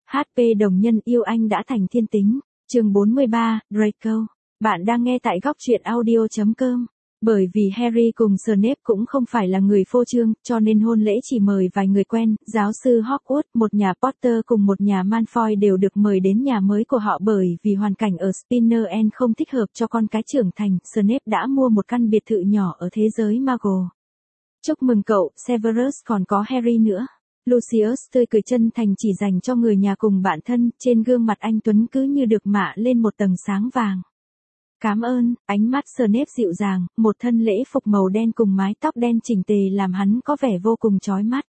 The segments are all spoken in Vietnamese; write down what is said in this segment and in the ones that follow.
HP đồng nhân yêu anh đã thành thiên tính. Chương 43, Draco. Bạn đang nghe tại góc truyện audio.com. Bởi vì Harry cùng Snape cũng không phải là người phô trương, cho nên hôn lễ chỉ mời vài người quen, giáo sư Hogwarts, một nhà Potter cùng một nhà Malfoy đều được mời đến nhà mới của họ bởi vì hoàn cảnh ở Spinner End không thích hợp cho con cái trưởng thành. Snape đã mua một căn biệt thự nhỏ ở thế giới Muggle. Chúc mừng cậu, Severus, còn có Harry nữa. Lucius tươi cười chân thành chỉ dành cho người nhà cùng bạn thân, trên gương mặt anh Tuấn cứ như được mạ lên một tầng sáng vàng. Cảm ơn, ánh mắt Snape dịu dàng, một thân lễ phục màu đen cùng mái tóc đen chỉnh tề làm hắn có vẻ vô cùng chói mắt.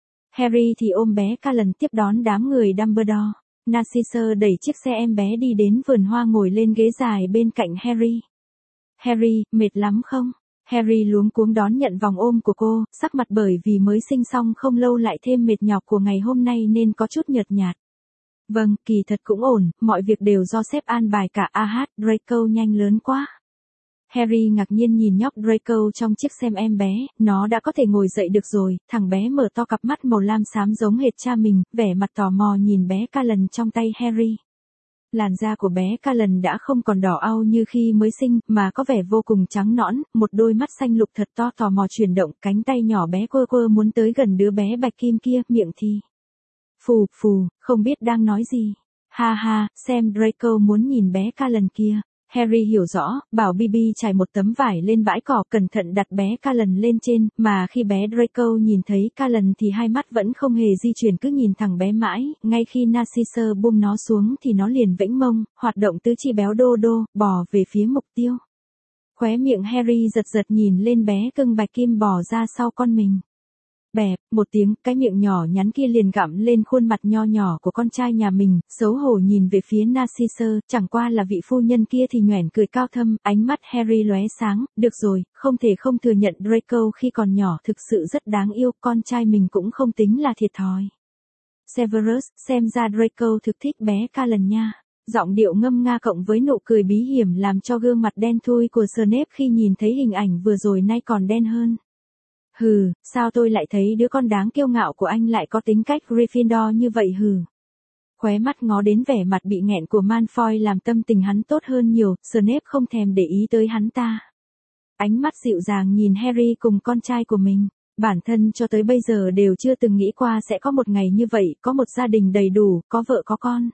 Harry thì ôm bé Callan tiếp đón đám người Dumbledore. Narcissa đẩy chiếc xe em bé đi đến vườn hoa ngồi lên ghế dài bên cạnh Harry. Harry, mệt lắm không? Harry luống cuống đón nhận vòng ôm của cô, sắc mặt bởi vì mới sinh xong không lâu lại thêm mệt nhọc của ngày hôm nay nên có chút nhợt nhạt. Vâng, kỳ thật cũng ổn, mọi việc đều do sếp an bài cả. Draco nhanh lớn quá. Harry ngạc nhiên nhìn nhóc Draco trong chiếc xe em bé, nó đã có thể ngồi dậy được rồi, thằng bé mở to cặp mắt màu lam xám giống hệt cha mình, vẻ mặt tò mò nhìn bé Callan trong tay Harry. Làn da của bé Callan đã không còn đỏ au như khi mới sinh, mà có vẻ vô cùng trắng nõn, một đôi mắt xanh lục thật to tò mò chuyển động, cánh tay nhỏ bé quơ quơ muốn tới gần đứa bé bạch kim kia, miệng thì phù phù, không biết đang nói gì. Ha ha, xem Draco muốn nhìn bé Callan kia. Harry hiểu rõ, bảo Bibi trải một tấm vải lên bãi cỏ, cẩn thận đặt bé Callan lên trên, mà khi bé Draco nhìn thấy Callan thì hai mắt vẫn không hề di chuyển cứ nhìn thẳng bé mãi, ngay khi Narcissa buông nó xuống thì nó liền vẫy mông, hoạt động tứ chi béo đô đô, bò về phía mục tiêu. Khóe miệng Harry giật giật nhìn lên bé cưng bạch kim bò ra sau con mình. Bẹp, một tiếng, cái miệng nhỏ nhắn kia liền gặm lên khuôn mặt nho nhỏ của con trai nhà mình, xấu hổ nhìn về phía Narcissa, chẳng qua là vị phu nhân kia thì nhoẻn cười cao thâm, ánh mắt Harry lóe sáng, được rồi, không thể không thừa nhận Draco khi còn nhỏ thực sự rất đáng yêu, con trai mình cũng không tính là thiệt thòi. Severus, xem ra Draco thực thích bé Callan nha. Giọng điệu ngâm nga cộng với nụ cười bí hiểm làm cho gương mặt đen thui của Snape khi nhìn thấy hình ảnh vừa rồi nay còn đen hơn. Hừ, sao tôi lại thấy đứa con đáng kiêu ngạo của anh lại có tính cách Gryffindor như vậy hừ. Khóe mắt ngó đến vẻ mặt bị nghẹn của Malfoy làm tâm tình hắn tốt hơn nhiều, Snape không thèm để ý tới hắn ta. Ánh mắt dịu dàng nhìn Harry cùng con trai của mình, bản thân cho tới bây giờ đều chưa từng nghĩ qua sẽ có một ngày như vậy, có một gia đình đầy đủ, có vợ có con.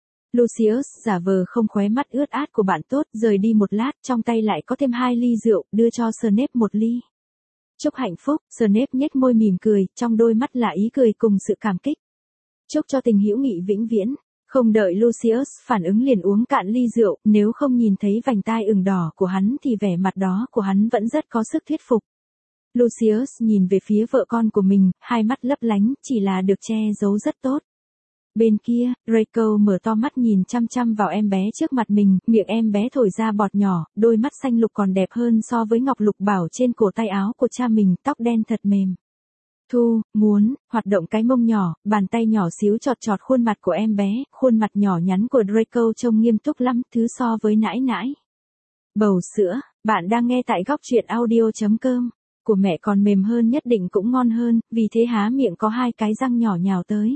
Lucius giả vờ không khóe mắt ướt át của bạn tốt, rời đi một lát, trong tay lại có thêm 2 ly rượu, đưa cho Snape một ly. Chúc hạnh phúc, Snape nhếch môi mỉm cười, trong đôi mắt là ý cười cùng sự cảm kích. Chúc cho tình hữu nghị vĩnh viễn. Không đợi Lucius phản ứng liền uống cạn ly rượu, nếu không nhìn thấy vành tai ửng đỏ của hắn thì vẻ mặt đó của hắn vẫn rất có sức thuyết phục. Lucius nhìn về phía vợ con của mình, hai mắt lấp lánh, chỉ là được che giấu rất tốt. Bên kia, Draco mở to mắt nhìn chăm chăm vào em bé trước mặt mình, miệng em bé thổi ra bọt nhỏ, đôi mắt xanh lục còn đẹp hơn so với ngọc lục bảo trên cổ tay áo của cha mình, tóc đen thật mềm. Hoạt động cái mông nhỏ, bàn tay nhỏ xíu chọt chọt khuôn mặt của em bé, khuôn mặt nhỏ nhắn của Draco trông nghiêm túc lắm, thứ so với nãi nãi. Bầu sữa, bạn đang nghe tại góc truyện audio.com, của mẹ còn mềm hơn nhất định cũng ngon hơn, vì thế há miệng có 2 cái răng nhỏ nhào tới.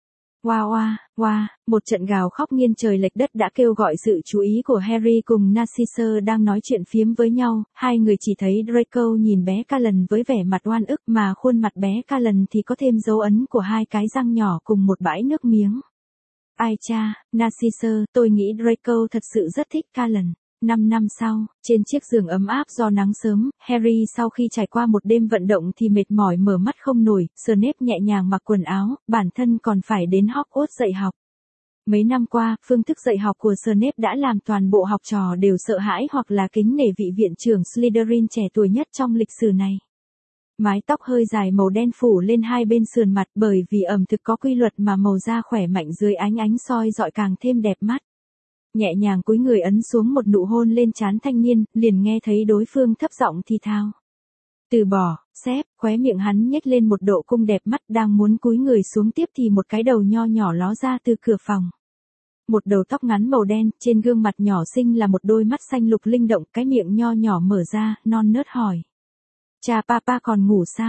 Wow, một trận gào khóc nghiêng trời lệch đất đã kêu gọi sự chú ý của Harry cùng Narcissa đang nói chuyện phiếm với nhau, hai người chỉ thấy Draco nhìn bé Callan với vẻ mặt oan ức mà khuôn mặt bé Callan thì có thêm dấu ấn của 2 cái răng nhỏ cùng một bãi nước miếng. Ai cha, Narcissa, tôi nghĩ Draco thật sự rất thích Callan. 5 năm sau, trên chiếc giường ấm áp do nắng sớm, Harry sau khi trải qua một đêm vận động thì mệt mỏi mở mắt không nổi, Snape nhẹ nhàng mặc quần áo, bản thân còn phải đến Hogwarts dạy học. Mấy năm qua, phương thức dạy học của Snape đã làm toàn bộ học trò đều sợ hãi hoặc là kính nể vị viện trưởng Slytherin trẻ tuổi nhất trong lịch sử này. Mái tóc hơi dài màu đen phủ lên hai bên sườn mặt bởi vì ẩm thực có quy luật mà màu da khỏe mạnh dưới ánh soi rọi càng thêm đẹp mắt. Nhẹ nhàng cúi người ấn xuống một nụ hôn lên trán thanh niên, liền nghe thấy đối phương thấp giọng thì thào. Từ bỏ, sếp, khóe miệng hắn nhếch lên một độ cung đẹp mắt đang muốn cúi người xuống tiếp thì một cái đầu nho nhỏ ló ra từ cửa phòng. Một đầu tóc ngắn màu đen, trên gương mặt nhỏ xinh là một đôi mắt xanh lục linh động, cái miệng nho nhỏ mở ra, non nớt hỏi. Cha papa còn ngủ sao?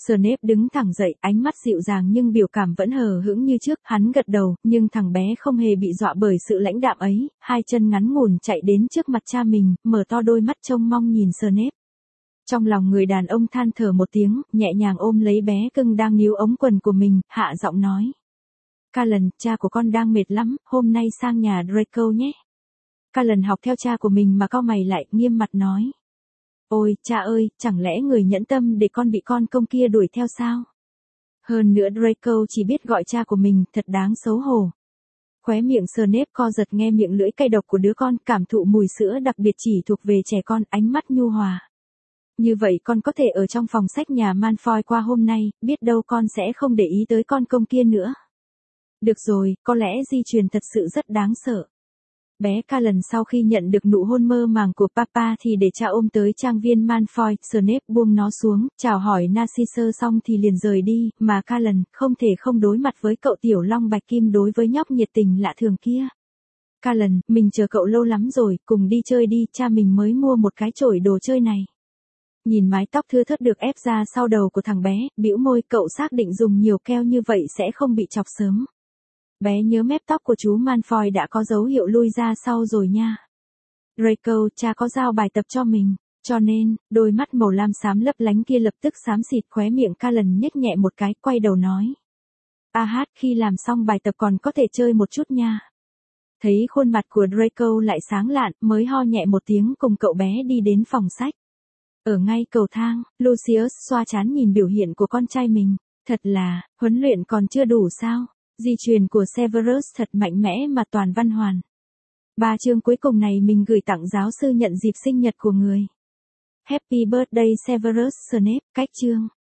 Snape đứng thẳng dậy, ánh mắt dịu dàng nhưng biểu cảm vẫn hờ hững như trước, hắn gật đầu, nhưng thằng bé không hề bị dọa bởi sự lãnh đạm ấy, hai chân ngắn ngủn chạy đến trước mặt cha mình, mở to đôi mắt trông mong nhìn Snape. Trong lòng người đàn ông than thở một tiếng, nhẹ nhàng ôm lấy bé cưng đang níu ống quần của mình, hạ giọng nói. Callan, cha của con đang mệt lắm, hôm nay sang nhà Draco nhé. Callan học theo cha của mình mà cau mày lại, nghiêm mặt nói. Ôi, cha ơi, chẳng lẽ người nhẫn tâm để con bị con công kia đuổi theo sao? Hơn nữa Draco chỉ biết gọi cha của mình, thật đáng xấu hổ. Khóe miệng Snape co giật nghe miệng lưỡi cay độc của đứa con, cảm thụ mùi sữa đặc biệt chỉ thuộc về trẻ con, ánh mắt nhu hòa. Như vậy con có thể ở trong phòng sách nhà Malfoy qua hôm nay, biết đâu con sẽ không để ý tới con công kia nữa. Được rồi, có lẽ di truyền thật sự rất đáng sợ. Bé Callan sau khi nhận được nụ hôn mơ màng của papa thì để cha ôm tới trang viên Malfoy, Snape buông nó xuống, chào hỏi Narcissus xong thì liền rời đi, mà Callan không thể không đối mặt với cậu tiểu long bạch kim đối với nhóc nhiệt tình lạ thường kia. Callan, mình chờ cậu lâu lắm rồi, cùng đi chơi đi, cha mình mới mua một cái chổi đồ chơi này. Nhìn mái tóc thưa thớt được ép ra sau đầu của thằng bé, bĩu môi, cậu xác định dùng nhiều keo như vậy sẽ không bị chọc sớm. Bé nhớ mép tóc của chú Malfoy đã có dấu hiệu lui ra sau rồi nha. Draco, cha có giao bài tập cho mình, cho nên, đôi mắt màu lam xám lấp lánh kia lập tức xám xịt, khóe miệng Callan nhếch nhẹ một cái, quay đầu nói. Khi làm xong bài tập còn có thể chơi một chút nha. Thấy khuôn mặt của Draco lại sáng lạn, mới ho nhẹ một tiếng cùng cậu bé đi đến phòng sách. Ở ngay cầu thang, Lucius xoa trán nhìn biểu hiện của con trai mình, thật là, huấn luyện còn chưa đủ sao? Di truyền của Severus thật mạnh mẽ mà toàn văn hoàn. 3 chương cuối cùng này mình gửi tặng giáo sư nhận dịp sinh nhật của người. Happy birthday Severus Snape, cách chương.